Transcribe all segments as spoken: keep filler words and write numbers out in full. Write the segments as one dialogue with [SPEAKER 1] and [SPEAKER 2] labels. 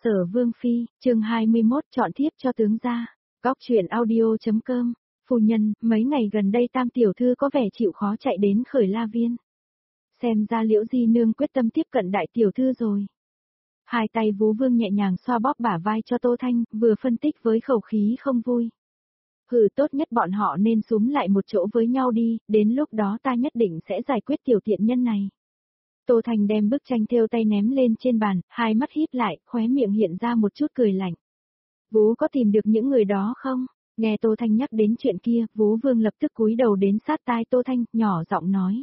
[SPEAKER 1] Sở Vương Phi, chương hai mươi mốt chọn thiếp cho tướng gia. Góc truyện audio.com. Phu nhân, mấy ngày gần đây Tam tiểu thư có vẻ chịu khó chạy đến Khởi La Viên. Xem ra Liễu Di nương quyết tâm tiếp cận đại tiểu thư rồi. Hai tay Vú Vương nhẹ nhàng xoa bóp bả vai cho Tô Thanh, vừa phân tích với khẩu khí không vui. Hừ, tốt nhất bọn họ nên xúm lại một chỗ với nhau đi, đến lúc đó ta nhất định sẽ giải quyết tiểu tiện nhân này. Tô Thanh đem bức tranh thêu tay ném lên trên bàn, hai mắt híp lại, khóe miệng hiện ra một chút cười lạnh. Vú có tìm được những người đó không? Nghe Tô Thanh nhắc đến chuyện kia, Vú Vương lập tức cúi đầu đến sát tai Tô Thanh, nhỏ giọng nói.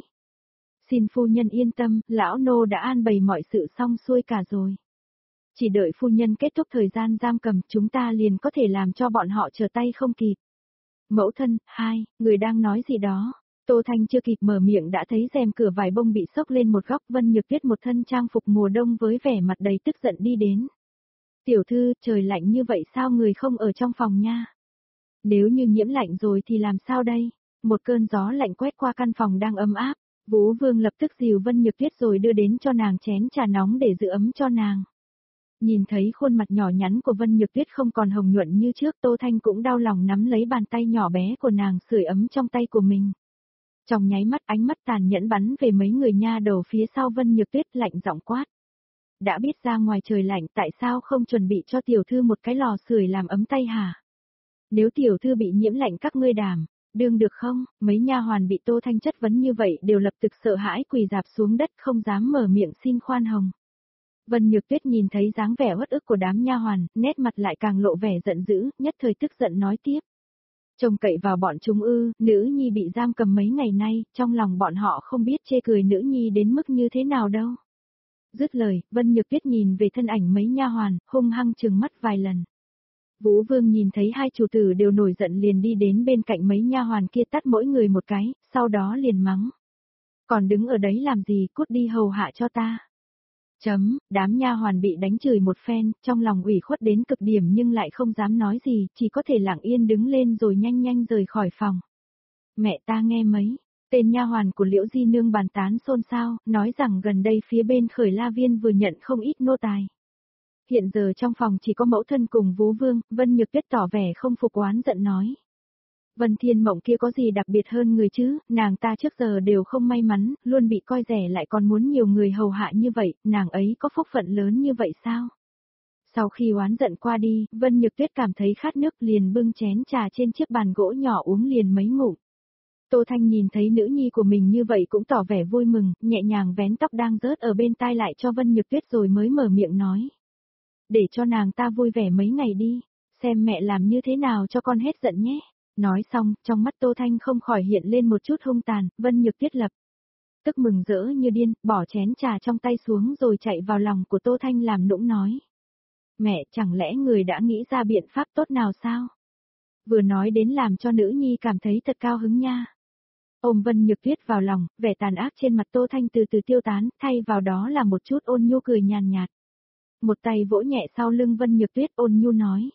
[SPEAKER 1] Xin phu nhân yên tâm, lão nô đã an bày mọi sự xong xuôi cả rồi. Chỉ đợi phu nhân kết thúc thời gian giam cầm, chúng ta liền có thể làm cho bọn họ trở tay không kịp. Mẫu thân, hai, người đang nói gì đó? Tô Thanh chưa kịp mở miệng đã thấy rèm cửa vải bông bị xốc lên một góc, Vân Nhược Tuyết một thân trang phục mùa đông với vẻ mặt đầy tức giận đi đến. Tiểu thư, trời lạnh như vậy sao người không ở trong phòng nha? Nếu như nhiễm lạnh rồi thì làm sao đây? Một cơn gió lạnh quét qua căn phòng đang ấm áp, Vú Vương lập tức dìu Vân Nhược Tuyết rồi đưa đến cho nàng chén trà nóng để giữ ấm cho nàng. Nhìn thấy khuôn mặt nhỏ nhắn của Vân Nhược Tuyết không còn hồng nhuận như trước, Tô Thanh cũng đau lòng nắm lấy bàn tay nhỏ bé của nàng sưởi ấm trong tay của mình. Trong nháy mắt ánh mắt tàn nhẫn bắn về mấy người nha đầu phía sau Vân Nhược Tuyết, lạnh giọng quát. Đã biết ra ngoài trời lạnh tại sao không chuẩn bị cho tiểu thư một cái lò sưởi làm ấm tay hả? Nếu tiểu thư bị nhiễm lạnh các ngươi đảm, đương được không? Mấy nha hoàn bị Tô Thanh chất vấn như vậy đều lập tức sợ hãi quỳ rạp xuống đất không dám mở miệng xin khoan hồng. Vân Nhược Tuyết nhìn thấy dáng vẻ uất ức của đám nha hoàn, nét mặt lại càng lộ vẻ giận dữ, nhất thời tức giận nói tiếp. Trông cậy vào bọn chúng ư, nữ nhi bị giam cầm mấy ngày nay, trong lòng bọn họ không biết chê cười nữ nhi đến mức như thế nào đâu. Dứt lời, Vân Nhược Tuyết nhìn về thân ảnh mấy nha hoàn, hung hăng trừng mắt vài lần. Vũ Vương nhìn thấy hai chủ tử đều nổi giận liền đi đến bên cạnh mấy nha hoàn kia tát mỗi người một cái, sau đó liền mắng. Còn đứng ở đấy làm gì, cút đi hầu hạ cho ta. Chấm, đám nha hoàn bị đánh chửi một phen, trong lòng ủy khuất đến cực điểm nhưng lại không dám nói gì, chỉ có thể lặng yên đứng lên rồi nhanh nhanh rời khỏi phòng. Mẹ ta nghe mấy, tên nha hoàn của Liễu Di nương bàn tán xôn xao, nói rằng gần đây phía bên Khởi La Viên vừa nhận không ít nô tài. Hiện giờ trong phòng chỉ có mẫu thân cùng Vú Vương, Vân Nhược Tuyết tỏ vẻ không phục oán giận nói. Vân Thiên Mộng kia có gì đặc biệt hơn người chứ, nàng ta trước giờ đều không may mắn, luôn bị coi rẻ lại còn muốn nhiều người hầu hạ như vậy, nàng ấy có phúc phận lớn như vậy sao? Sau khi oán giận qua đi, Vân Nhược Tuyết cảm thấy khát nước liền bưng chén trà trên chiếc bàn gỗ nhỏ uống liền mấy ngụm. Tô Thanh nhìn thấy nữ nhi của mình như vậy cũng tỏ vẻ vui mừng, nhẹ nhàng vén tóc đang rớt ở bên tai lại cho Vân Nhược Tuyết rồi mới mở miệng nói. Để cho nàng ta vui vẻ mấy ngày đi, xem mẹ làm như thế nào cho con hết giận nhé. Nói xong, trong mắt Tô Thanh không khỏi hiện lên một chút hung tàn, Vân Nhược Tuyết lập tức mừng rỡ như điên, bỏ chén trà trong tay xuống rồi chạy vào lòng của Tô Thanh làm nũng nói. Mẹ, chẳng lẽ người đã nghĩ ra biện pháp tốt nào sao? Vừa nói đến làm cho nữ nhi cảm thấy thật cao hứng nha. Ôm Vân Nhược Tuyết vào lòng, vẻ tàn ác trên mặt Tô Thanh từ từ tiêu tán, thay vào đó là một chút ôn nhu cười nhàn nhạt. Một tay vỗ nhẹ sau lưng Vân Nhược Tuyết ôn nhu nói.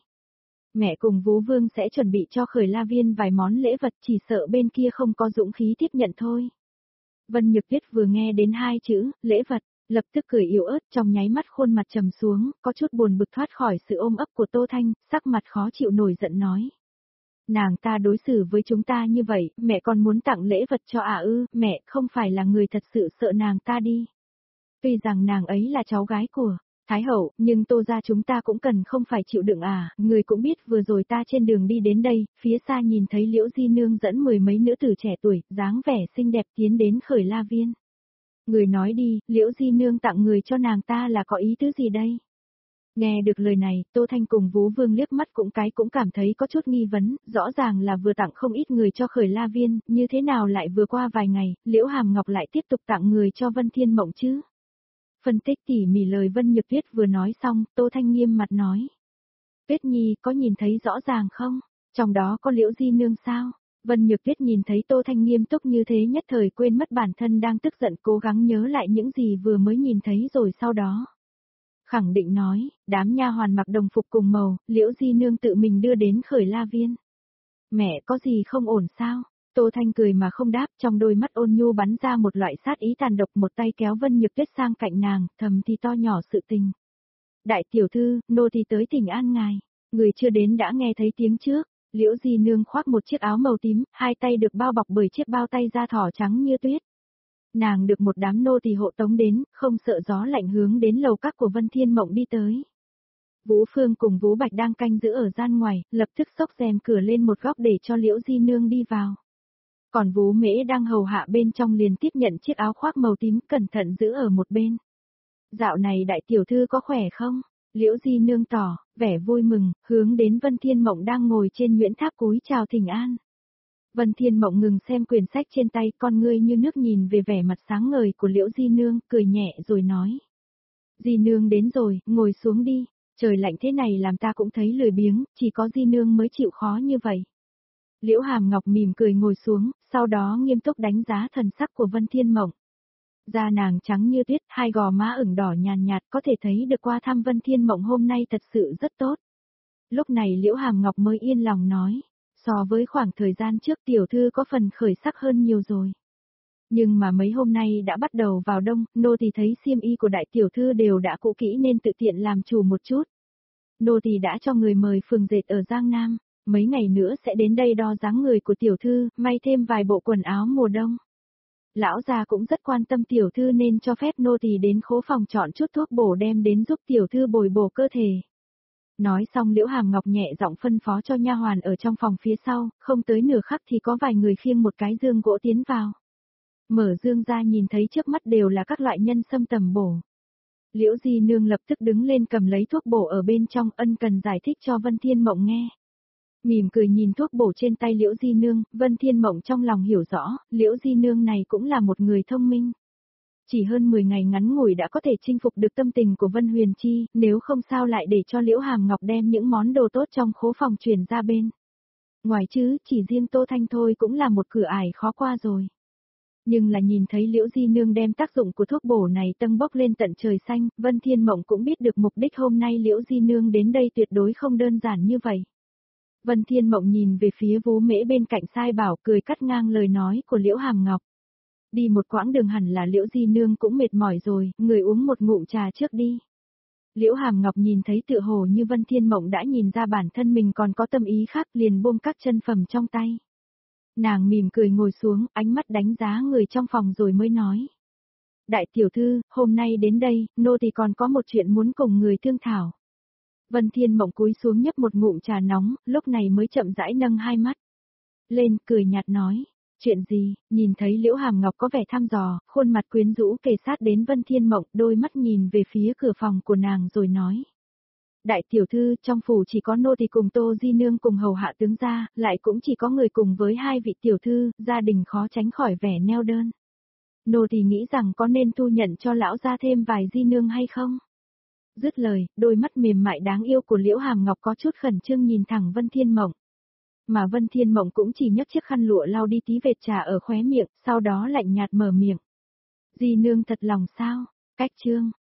[SPEAKER 1] Mẹ cùng Vú Vương sẽ chuẩn bị cho Khởi La Viên vài món lễ vật, chỉ sợ bên kia không có dũng khí tiếp nhận thôi. Vân Nhược Tuyết vừa nghe đến hai chữ, lễ vật, lập tức cười yếu ớt, trong nháy mắt khuôn mặt trầm xuống, có chút buồn bực thoát khỏi sự ôm ấp của Tô Thanh, sắc mặt khó chịu nổi giận nói. Nàng ta đối xử với chúng ta như vậy, mẹ còn muốn tặng lễ vật cho ả ư, mẹ không phải là người thật sự sợ nàng ta đi. Tuy rằng nàng ấy là cháu gái của Thái hậu, nhưng Tô gia chúng ta cũng cần không phải chịu đựng à, người cũng biết vừa rồi ta trên đường đi đến đây, phía xa nhìn thấy Liễu Di nương dẫn mười mấy nữ tử trẻ tuổi, dáng vẻ xinh đẹp tiến đến Khởi La Viên. Người nói đi, Liễu Di nương tặng người cho nàng ta là có ý tứ gì đây? Nghe được lời này, Tô Thanh cùng Vú Vương liếc mắt cũng cái cũng cảm thấy có chút nghi vấn, rõ ràng là vừa tặng không ít người cho Khởi La Viên, như thế nào lại vừa qua vài ngày, Liễu Hàm Ngọc lại tiếp tục tặng người cho Vân Thiên Mộng chứ? Phân tích tỉ mỉ lời Vân Nhược Tuyết vừa nói xong, Tô Thanh nghiêm mặt nói. Tuyết Nhi, có nhìn thấy rõ ràng không? Trong đó có Liễu Di nương sao? Vân Nhược Tuyết nhìn thấy Tô Thanh nghiêm túc như thế nhất thời quên mất bản thân đang tức giận, cố gắng nhớ lại những gì vừa mới nhìn thấy rồi sau đó. Khẳng định nói, đám nha hoàn mặc đồng phục cùng màu, Liễu Di nương tự mình đưa đến Khởi La Viên. Mẹ có gì không ổn sao? Tô Thanh cười mà không đáp, trong đôi mắt ôn nhu bắn ra một loại sát ý tàn độc, một tay kéo Vân Nhược Tuyết sang cạnh nàng, thầm thì to nhỏ sự tình. Đại tiểu thư, nô tỳ tới thỉnh an ngài. Người chưa đến đã nghe thấy tiếng trước. Liễu Di Nương khoác một chiếc áo màu tím, hai tay được bao bọc bởi chiếc bao tay da thỏ trắng như tuyết. Nàng được một đám nô tỳ hộ tống đến, không sợ gió lạnh hướng đến lầu các của Vân Thiên Mộng đi tới. Vũ Phương cùng Vũ Bạch đang canh giữ ở gian ngoài, lập tức xốc rèm cửa lên một góc để cho Liễu Di Nương đi vào. Còn Vũ Mễ đang hầu hạ bên trong liền tiếp nhận chiếc áo khoác màu tím cẩn thận giữ ở một bên. Dạo này đại tiểu thư có khỏe không? Liễu Di Nương tỏ, vẻ vui mừng, hướng đến Vân Thiên Mộng đang ngồi trên Nguyễn Tháp cúi chào thỉnh an. Vân Thiên Mộng ngừng xem quyển sách trên tay, con ngươi như nước nhìn về vẻ mặt sáng ngời của Liễu Di Nương, cười nhẹ rồi nói. Di Nương đến rồi, ngồi xuống đi, trời lạnh thế này làm ta cũng thấy lười biếng, chỉ có Di Nương mới chịu khó như vậy. Liễu Hàm Ngọc mỉm cười ngồi xuống, sau đó nghiêm túc đánh giá thần sắc của Vân Thiên Mộng. Da nàng trắng như tuyết, hai gò má ửng đỏ nhàn nhạt, có thể thấy được qua thăm Vân Thiên Mộng hôm nay thật sự rất tốt. Lúc này Liễu Hàm Ngọc mới yên lòng nói, so với khoảng thời gian trước tiểu thư có phần khởi sắc hơn nhiều rồi. Nhưng mà mấy hôm nay đã bắt đầu vào đông, nô tỳ thấy xiêm y của đại tiểu thư đều đã cũ kỹ nên tự tiện làm chủ một chút. Nô tỳ đã cho người mời phường dệt ở Giang Nam, mấy ngày nữa sẽ đến đây đo dáng người của tiểu thư, may thêm vài bộ quần áo mùa đông. Lão già cũng rất quan tâm tiểu thư nên cho phép nô tỳ đến khố phòng chọn chút thuốc bổ đem đến giúp tiểu thư bồi bổ cơ thể. Nói xong Liễu Hàm Ngọc nhẹ giọng phân phó cho nha hoàn ở trong phòng phía sau, không tới nửa khắc thì có vài người khiêng một cái dương gỗ tiến vào. Mở dương ra nhìn thấy trước mắt đều là các loại nhân sâm tầm bổ. Liễu Di Nương lập tức đứng lên cầm lấy thuốc bổ ở bên trong, ân cần giải thích cho Vân Thiên Mộng nghe. Mỉm cười nhìn thuốc bổ trên tay Liễu Di Nương, Vân Thiên Mộng trong lòng hiểu rõ, Liễu Di Nương này cũng là một người thông minh. Chỉ hơn mười ngày ngắn ngủi đã có thể chinh phục được tâm tình của Vân Huyền Chi, nếu không sao lại để cho Liễu Hàm Ngọc đem những món đồ tốt trong khố phòng chuyển ra bên. Ngoài chứ, chỉ riêng Tô Thanh thôi cũng là một cửa ải khó qua rồi. Nhưng là nhìn thấy Liễu Di Nương đem tác dụng của thuốc bổ này tâng bốc lên tận trời xanh, Vân Thiên Mộng cũng biết được mục đích hôm nay Liễu Di Nương đến đây tuyệt đối không đơn giản như vậy. Vân Thiên Mộng nhìn về phía Vũ Mễ bên cạnh sai bảo, cười cắt ngang lời nói của Liễu Hàm Ngọc. Đi một quãng đường hẳn là Liễu Di Nương cũng mệt mỏi rồi, người uống một ngụm trà trước đi. Liễu Hàm Ngọc nhìn thấy tựa hồ như Vân Thiên Mộng đã nhìn ra bản thân mình còn có tâm ý khác, liền buông các chân phẩm trong tay. Nàng mỉm cười ngồi xuống, ánh mắt đánh giá người trong phòng rồi mới nói. Đại tiểu thư, hôm nay đến đây, nô tỳ còn có một chuyện muốn cùng người thương thảo. Vân Thiên Mộng cúi xuống nhấp một ngụm trà nóng, lúc này mới chậm rãi nâng hai mắt lên, cười nhạt nói. Chuyện gì? Nhìn thấy Liễu Hàm Ngọc có vẻ thăm dò, khuôn mặt quyến rũ kề sát đến Vân Thiên Mộng, đôi mắt nhìn về phía cửa phòng của nàng rồi nói. Đại tiểu thư, trong phủ chỉ có nô tỳ cùng Tô Di Nương cùng hầu hạ tướng gia, lại cũng chỉ có người cùng với hai vị tiểu thư, gia đình khó tránh khỏi vẻ neo đơn. Nô tỳ nghĩ rằng có nên thu nhận cho lão gia thêm vài Di Nương hay không? Dứt lời, đôi mắt mềm mại đáng yêu của Liễu Hàm Ngọc có chút khẩn trương nhìn thẳng Vân Thiên Mộng. Mà Vân Thiên Mộng cũng chỉ nhấc chiếc khăn lụa lau đi tí vệt trà ở khóe miệng, sau đó lạnh nhạt mở miệng. Di Nương thật lòng sao? Cách chương.